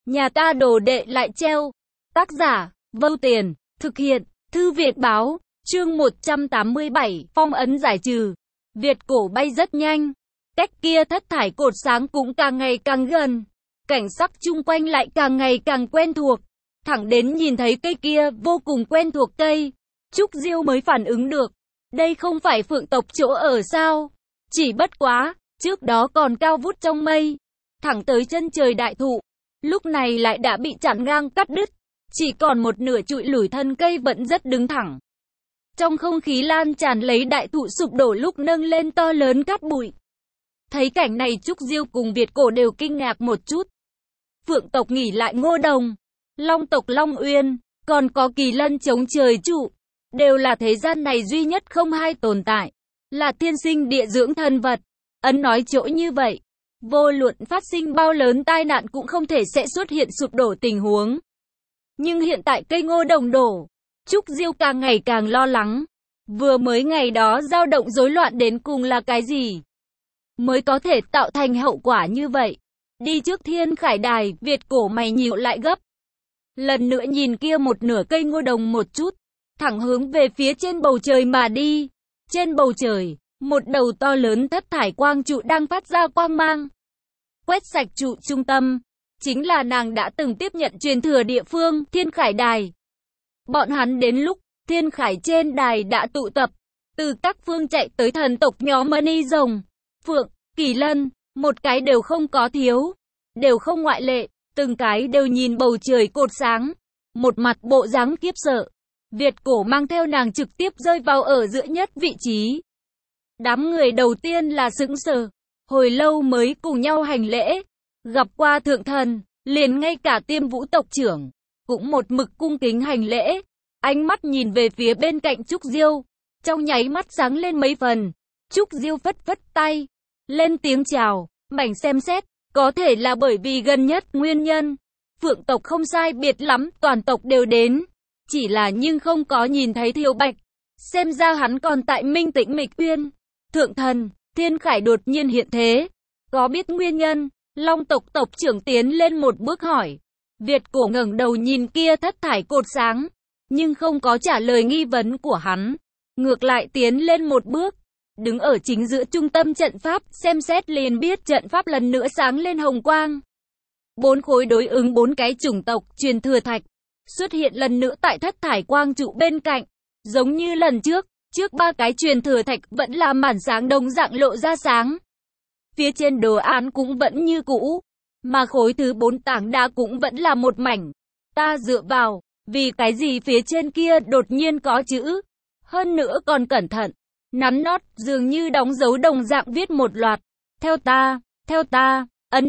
Nhà ta đồ đệ lại treo. Tác giả, Vâu Tiền, thực hiện, Thư Việt Báo, chương 187, phong ấn giải trừ. Việt cổ bay rất nhanh. Cách kia thất thải cột sáng cũng càng ngày càng gần. Cảnh sắc chung quanh lại càng ngày càng quen thuộc. Thẳng đến nhìn thấy cây kia vô cùng quen thuộc cây, Trúc Diêu mới phản ứng được. Đây không phải Phượng tộc chỗ ở sao? Chỉ bất quá, trước đó còn cao vút trong mây, thẳng tới chân trời đại thụ. Lúc này lại đã bị chặn ngang cắt đứt. Chỉ còn một nửa trụi lủi thân cây vẫn rất đứng thẳng. Trong không khí lan tràn lấy đại thụ sụp đổ lúc nâng lên to lớn cát bụi. Thấy cảnh này Trúc Diêu cùng Việt cổ đều kinh ngạc một chút. Phượng tộc nghỉ lại Ngô Đồng, Long tộc Long Uyên, còn có Kỳ Lân chống trời trụ, đều là thế gian này duy nhất không hai tồn tại, là thiên sinh địa dưỡng thân vật. Ấn nói chỗ như vậy, vô luận phát sinh bao lớn tai nạn cũng không thể sẽ xuất hiện sụp đổ tình huống. Nhưng hiện tại cây Ngô Đồng đổ, Trúc Diêu càng ngày càng lo lắng. Vừa mới ngày đó dao động rối loạn đến cùng là cái gì mới có thể tạo thành hậu quả như vậy? Đi trước Thiên Khải Đài, Việt cổ mày nhíu lại gấp. Lần nữa nhìn kia một nửa cây Ngô Đồng một chút, thẳng hướng về phía trên bầu trời mà đi. Trên bầu trời, một đầu to lớn thất thải quang trụ đang phát ra quang mang. Quét sạch trụ trung tâm, chính là nàng đã từng tiếp nhận truyền thừa địa phương, Thiên Khải Đài. Bọn hắn đến lúc Thiên Khải trên đài đã tụ tập, từ các phương chạy tới thần tộc nhóm Mani Rồng, Phượng, Kỳ Lân, một cái đều không có thiếu, đều không ngoại lệ, từng cái đều nhìn bầu trời cột sáng, một mặt bộ dáng khiếp sợ. Việt cổ mang theo nàng trực tiếp rơi vào ở giữa nhất vị trí. Đám người đầu tiên là sững sờ, hồi lâu mới cùng nhau hành lễ, gặp qua thượng thần, liền ngay cả Tiêm Vũ tộc trưởng cũng một mực cung kính hành lễ, ánh mắt nhìn về phía bên cạnh Trúc Diêu, trong nháy mắt sáng lên mấy phần. Trúc Diêu phất phất tay, lên tiếng chào, mảnh xem xét, có thể là bởi vì gần nhất nguyên nhân. Phượng tộc không sai biệt lắm, toàn tộc đều đến, chỉ là nhưng không có nhìn thấy Thiều Bạch, xem ra hắn còn tại Minh Tĩnh Mịch Uyên. Thượng thần, Thiên Khải đột nhiên hiện thế, có biết nguyên nhân? Long tộc tộc trưởng tiến lên một bước hỏi. Việt cổ ngẩng đầu nhìn kia thất thải cột sáng, nhưng không có trả lời nghi vấn của hắn, ngược lại tiến lên một bước, đứng ở chính giữa trung tâm trận pháp, xem xét liền biết trận pháp lần nữa sáng lên hồng quang. 4 khối đối ứng 4 cái chủng tộc truyền thừa thạch xuất hiện lần nữa tại thất thải quang trụ bên cạnh, giống như lần trước, trước 3 cái truyền thừa thạch vẫn là màn sáng đồng dạng lộ ra sáng. Phía trên đồ án cũng vẫn như cũ, mà khối thứ 4 tảng đá cũng vẫn là một mảnh. Ta dựa vào, vì cái gì phía trên kia đột nhiên có chữ, hơn nữa còn cẩn thận, nắn nót, dường như đóng dấu đồng dạng viết một loạt. Theo ta,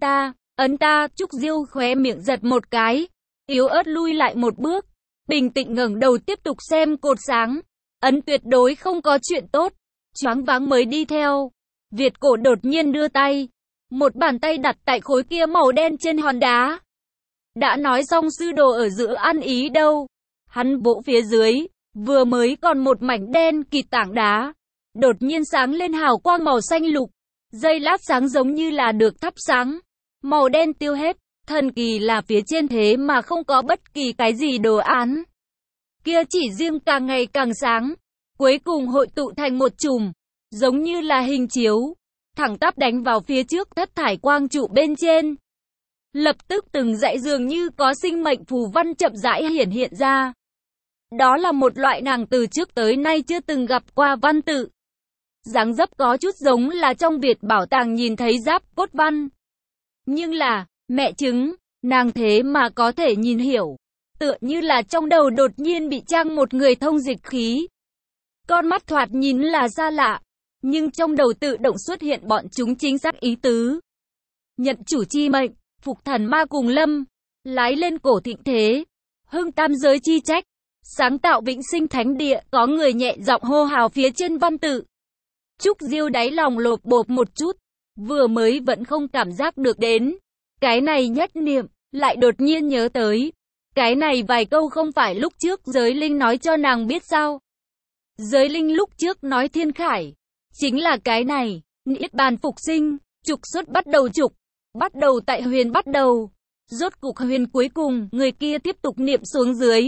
ấn ta, Trúc Diêu khóe miệng giật một cái, yếu ớt lui lại một bước, bình tĩnh ngẩng đầu tiếp tục xem cột sáng. Ấn tuyệt đối không có chuyện tốt, choáng váng mới đi theo. Việt cổ đột nhiên đưa tay, một bàn tay đặt tại khối kia màu đen trên hòn đá. Đã nói xong sư đồ ở giữa ăn ý đâu. Hắn vỗ phía dưới, vừa mới còn một mảnh đen kịt tảng đá, đột nhiên sáng lên hào quang màu xanh lục. Giây lát sáng giống như là được thắp sáng, màu đen tiêu hết. Thần kỳ là phía trên thế mà không có bất kỳ cái gì đồ án. Kia chỉ riêng càng ngày càng sáng, cuối cùng hội tụ thành một chùm, giống như là hình chiếu, thẳng tắp đánh vào phía trước thất thải quang trụ bên trên. Lập tức từng dãy dường như có sinh mệnh phù văn chậm rãi hiển hiện ra. Đó là một loại nàng từ trước tới nay chưa từng gặp qua văn tự. Dáng dấp có chút giống là trong Việt bảo tàng nhìn thấy giáp cốt văn. Nhưng là, mẹ chứng, nàng thế mà có thể nhìn hiểu. Tựa như là trong đầu đột nhiên bị trang một người thông dịch khí. Con mắt thoạt nhìn là xa lạ, nhưng trong đầu tự động xuất hiện bọn chúng chính xác ý tứ. Nhận chủ chi mệnh, phục thần ma cùng lâm, lái lên cổ thịnh thế, hưng tam giới chi trách, sáng tạo vĩnh sinh thánh địa, có người nhẹ giọng hô hào phía trên văn tự. Trúc Diêu đáy lòng lột bột một chút, vừa mới vẫn không cảm giác được đến. Cái này nhất niệm, lại đột nhiên nhớ tới. Cái này vài câu không phải lúc trước Giới Linh nói cho nàng biết sao? Giới Linh lúc trước nói Thiên Khải, chính là cái này, niết bàn phục sinh, trục xuất bắt đầu trục, bắt đầu tại huyền bắt đầu. Rốt cục huyền cuối cùng, người kia tiếp tục niệm xuống dưới.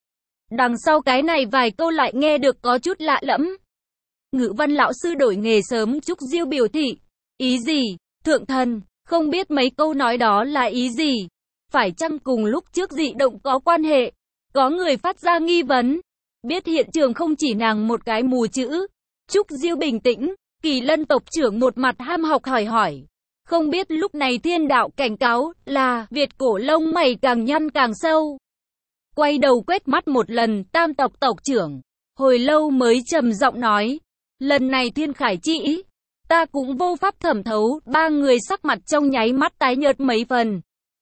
Đằng sau cái này vài câu lại nghe được có chút lạ lẫm. Ngữ văn lão sư đổi nghề sớm Trúc Diêu biểu thị. Ý gì? Thượng thần, không biết mấy câu nói đó là ý gì? Phải chăng cùng lúc trước dị động có quan hệ? Có người phát ra nghi vấn. Biết hiện trường không chỉ nàng một cái mù chữ. Trúc Diêu bình tĩnh, Kỳ Lân tộc trưởng một mặt ham học hỏi. Không biết lúc này thiên đạo cảnh cáo là Việt cổ lông mày càng nhăn càng sâu. Quay đầu quét mắt một lần Tam tộc tộc trưởng. Hồi lâu mới trầm giọng nói. Lần này thiên khải chỉ, ta cũng vô pháp thẩm thấu. Ba người sắc mặt trong nháy mắt tái nhợt mấy phần.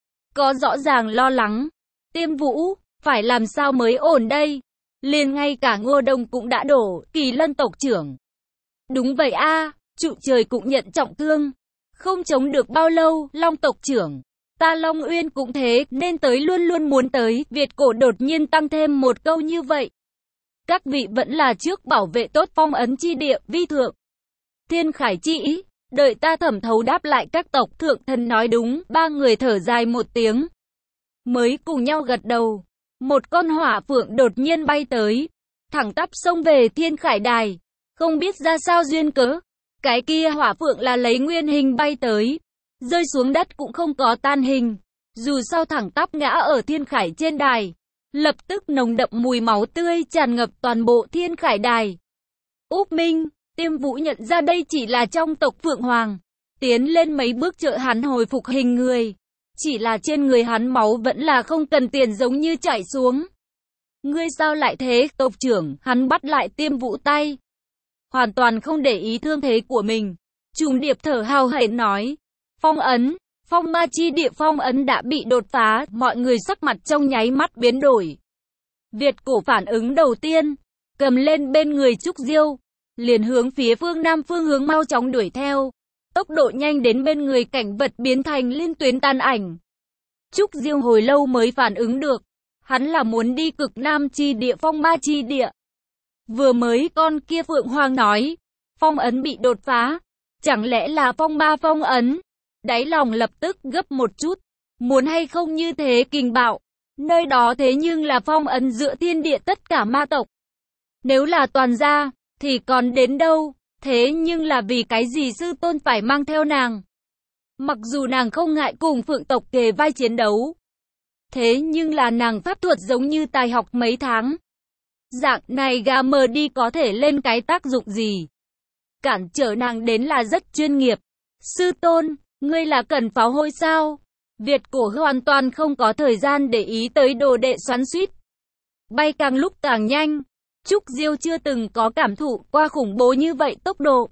Có rõ ràng lo lắng. Tiêm Vũ, phải làm sao mới ổn đây? Liền ngay cả Ngô Đông cũng đã đổ. Kỳ Lân tộc trưởng. Đúng vậy a, trụ trời cũng nhận trọng thương. Không chống được bao lâu. Long tộc trưởng. Ta Long Uyên cũng thế, nên tới luôn luôn muốn tới. Việt cổ đột nhiên tăng thêm một câu như vậy. Các vị vẫn là trước bảo vệ tốt phong ấn chi địa, vi thượng. Thiên khải chỉ, đợi ta thẩm thấu đáp lại các tộc. Thượng thần nói đúng. Ba người thở dài một tiếng. Mới cùng nhau gật đầu. Một con hỏa phượng đột nhiên bay tới. Thẳng tắp xông về thiên khải đài. Không biết ra sao duyên cớ. Cái kia hỏa phượng là lấy nguyên hình bay tới. Rơi xuống đất cũng không có tan hình. Dù sao thẳng tắp ngã ở thiên khải trên đài. Lập tức nồng đậm mùi máu tươi tràn ngập toàn bộ thiên khải đài. Úc Minh, Tiêm Vũ nhận ra đây chỉ là trong tộc Phượng Hoàng. Tiến lên mấy bước trợ hắn hồi phục hình người. Chỉ là trên người hắn máu vẫn là không cần tiền giống như chảy xuống. Ngươi sao lại thế, tộc trưởng? Hắn bắt lại Tiêm Vũ tay. Hoàn toàn không để ý thương thế của mình. Trùng Điệp thở hào hển nói. Phong ấn, phong ma chi địa phong ấn đã bị đột phá. Mọi người sắc mặt trong nháy mắt biến đổi. Việt cổ phản ứng đầu tiên. Cầm lên bên người Trúc Diêu. Liền hướng phía phương nam phương hướng mau chóng đuổi theo. Tốc độ nhanh đến bên người cảnh vật biến thành liên tuyến tan ảnh. Trúc Diêu hồi lâu mới phản ứng được. Hắn là muốn đi cực nam chi địa phong ma chi địa. Vừa mới con kia Phượng Hoàng nói. Phong ấn bị đột phá. Chẳng lẽ là phong ma phong ấn? Đáy lòng lập tức gấp một chút. Muốn hay không như thế kình bạo. Nơi đó thế nhưng là phong ấn giữa thiên địa tất cả ma tộc. Nếu là toàn gia, thì còn đến đâu? Thế nhưng là vì cái gì sư tôn phải mang theo nàng? Mặc dù nàng không ngại cùng Phượng tộc kề vai chiến đấu. Thế nhưng là nàng pháp thuật giống như tài học mấy tháng. Dạng này gà mờ đi có thể lên cái tác dụng gì? Cản trở nàng đến là rất chuyên nghiệp. Sư tôn, ngươi là cần pháo hôi sao? Việt cổ hoàn toàn không có thời gian để ý tới đồ đệ xoắn xuýt. Bay càng lúc càng nhanh. Trúc Diêu chưa từng có cảm thụ qua khủng bố như vậy tốc độ.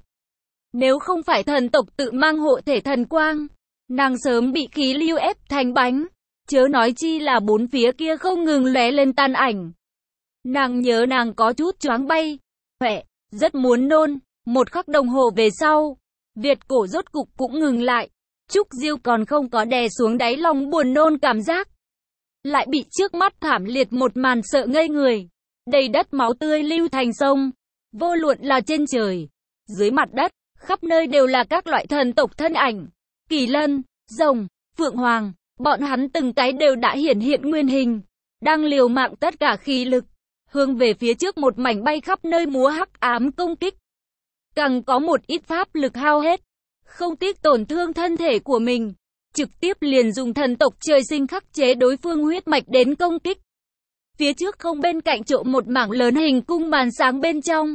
Nếu không phải thần tộc tự mang hộ thể thần quang, nàng sớm bị khí lưu ép thành bánh. Chớ nói chi là bốn phía kia không ngừng lóe lên tan ảnh. Nàng nhớ nàng có chút choáng bay. Huệ, rất muốn nôn. Một khắc đồng hồ về sau, Việt cổ rốt cục cũng ngừng lại. Trúc Diêu còn không có đè xuống đáy lòng buồn nôn cảm giác. Lại bị trước mắt thảm liệt một màn sợ ngây người. Đầy đất máu tươi lưu thành sông. Vô luận là trên trời, dưới mặt đất, khắp nơi đều là các loại thần tộc thân ảnh. Kỳ Lân, Rồng, Phượng Hoàng, bọn hắn từng cái đều đã hiển hiện nguyên hình. Đang liều mạng tất cả khí lực. Hướng về phía trước một mảnh bay khắp nơi múa hắc ám công kích. Càng có một ít pháp lực hao hết. Không tiếc tổn thương thân thể của mình. Trực tiếp liền dùng thần tộc trời sinh khắc chế đối phương huyết mạch đến công kích. Phía trước không bên cạnh trộm một mảng lớn hình cung màn sáng bên trong.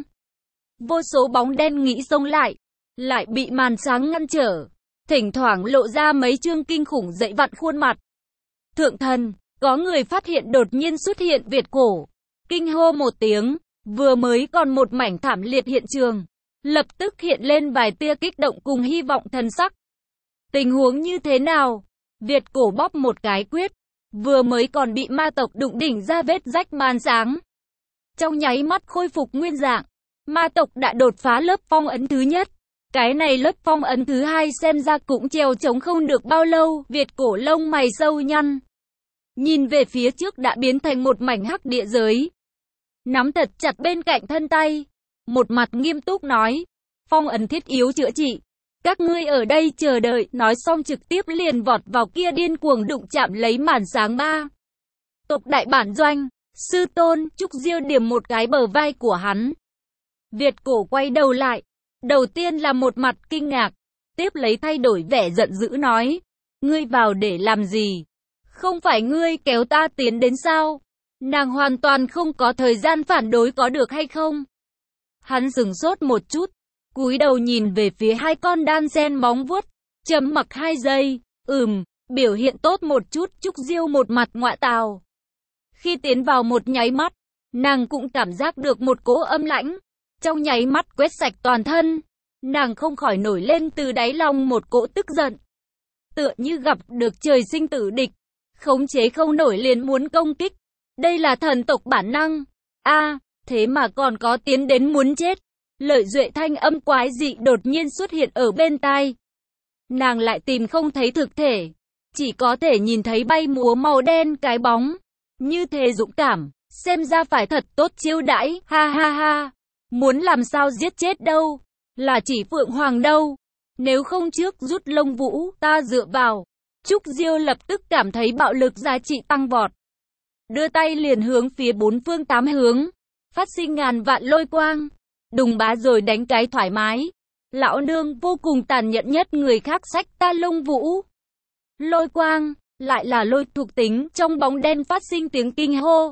Vô số bóng đen nghĩ xông lại bị màn sáng ngăn trở. Thỉnh thoảng lộ ra mấy chương kinh khủng dậy vặn khuôn mặt. Thượng thần, có người phát hiện đột nhiên xuất hiện Việt cổ. Kinh hô một tiếng, vừa mới còn một mảnh thảm liệt hiện trường. Lập tức hiện lên vài tia kích động cùng hy vọng thần sắc. Tình huống như thế nào? Việt cổ bóp một cái quyết. Vừa mới còn bị ma tộc đụng đỉnh ra vết rách màn sáng. Trong nháy mắt khôi phục nguyên dạng. Ma tộc đã đột phá lớp phong ấn thứ nhất. Cái này lớp phong ấn thứ hai xem ra cũng treo chống không được bao lâu. Việt cổ lông mày sâu nhăn. Nhìn về phía trước đã biến thành một mảnh hắc địa giới. Nắm thật chặt bên cạnh thân tay. Một mặt nghiêm túc nói. Phong ấn thiết yếu chữa trị. Các ngươi ở đây chờ đợi, nói xong trực tiếp liền vọt vào kia điên cuồng đụng chạm lấy màn sáng ba. Tộc đại bản doanh, sư tôn, Trúc Diêu điểm một cái bờ vai của hắn. Việt cổ quay đầu lại, đầu tiên là một mặt kinh ngạc, tiếp lấy thay đổi vẻ giận dữ nói, ngươi vào để làm gì? Không phải ngươi kéo ta tiến đến sao? Nàng hoàn toàn không có thời gian phản đối có được hay không? Hắn sửng sốt một chút, cúi đầu nhìn về phía hai con đan sen móng vuốt, trầm mặc 2 giây, biểu hiện tốt một chút. Trúc Diêu một mặt ngọa tào. Khi tiến vào một nháy mắt, nàng cũng cảm giác được một cỗ âm lãnh, trong nháy mắt quét sạch toàn thân. Nàng không khỏi nổi lên từ đáy lòng một cỗ tức giận. Tựa như gặp được trời sinh tử địch, khống chế không nổi liền muốn công kích. Đây là thần tộc bản năng. Thế mà còn có tiến đến muốn chết. Lợi duệ thanh âm quái dị đột nhiên xuất hiện ở bên tai. Nàng lại tìm không thấy thực thể, chỉ có thể nhìn thấy bay múa màu đen cái bóng. Như thế dũng cảm, xem ra phải thật tốt chiêu đãi, ha ha ha. Muốn làm sao giết chết đâu, là chỉ Phượng Hoàng đâu. Nếu không trước rút lông vũ, ta dựa vào. Trúc Diêu lập tức cảm thấy bạo lực giá trị tăng vọt. Đưa tay liền hướng phía 4 phương 8 hướng, phát sinh ngàn vạn lôi quang. Đùng bá rồi đánh cái thoải mái. Lão nương vô cùng tàn nhẫn nhất người khác xách ta lông vũ. Lôi quang, lại là lôi thuộc tính, trong bóng đen phát sinh tiếng kinh hô.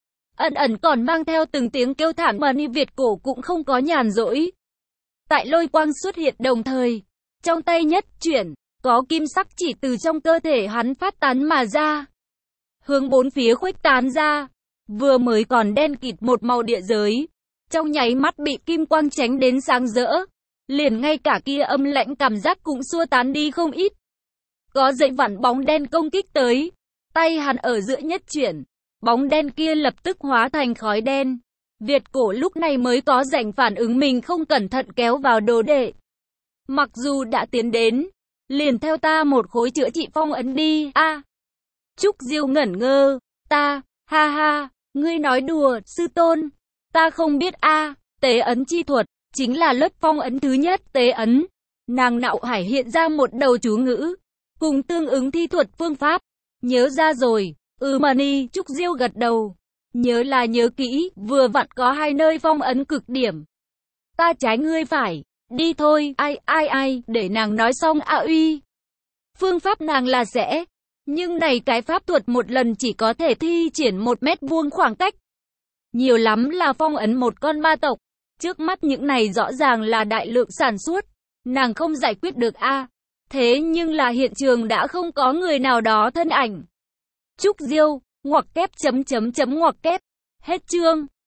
Ẩn ẩn còn mang theo từng tiếng kêu thảm mà ni Việt cổ cũng không có nhàn rỗi. Tại lôi quang xuất hiện đồng thời, trong tay nhất chuyển, có kim sắc chỉ từ trong cơ thể hắn phát tán mà ra. Hướng 4 phía khuếch tán ra, vừa mới còn đen kịt một màu địa giới. Trong nháy mắt bị kim quang tránh đến sáng rỡ, liền ngay cả kia âm lãnh cảm giác cũng xua tán đi không ít. Có dậy vặn bóng đen công kích tới, tay hắn ở giữa nhất chuyển, bóng đen kia lập tức hóa thành khói đen. Việt cổ lúc này mới có rảnh phản ứng mình không cẩn thận kéo vào đồ đệ. Mặc dù đã tiến đến, liền theo ta một khối chữa trị phong ấn đi. Trúc Diêu ngẩn ngơ, ta, ha ha, ngươi nói đùa, sư tôn. Ta không biết tế ấn chi thuật, chính là lớp phong ấn thứ nhất tế ấn. Nàng nạo hải hiện ra một đầu chú ngữ, cùng tương ứng thi thuật phương pháp. Nhớ ra rồi, Mani, Trúc Diêu gật đầu. Nhớ là nhớ kỹ, vừa vặn có 2 nơi phong ấn cực điểm. Ta trái ngươi phải, đi thôi, ai, để nàng nói xong uy. Phương pháp nàng là sẽ, nhưng này cái pháp thuật một lần chỉ có thể thi triển 1 mét vuông khoảng cách. Nhiều lắm là phong ấn một con ma tộc. Trước mắt những này rõ ràng là đại lượng sản xuất. Nàng không giải quyết được Thế nhưng là hiện trường đã không có người nào đó thân ảnh. Trúc Diêu, ngoặc kép. Hết chương.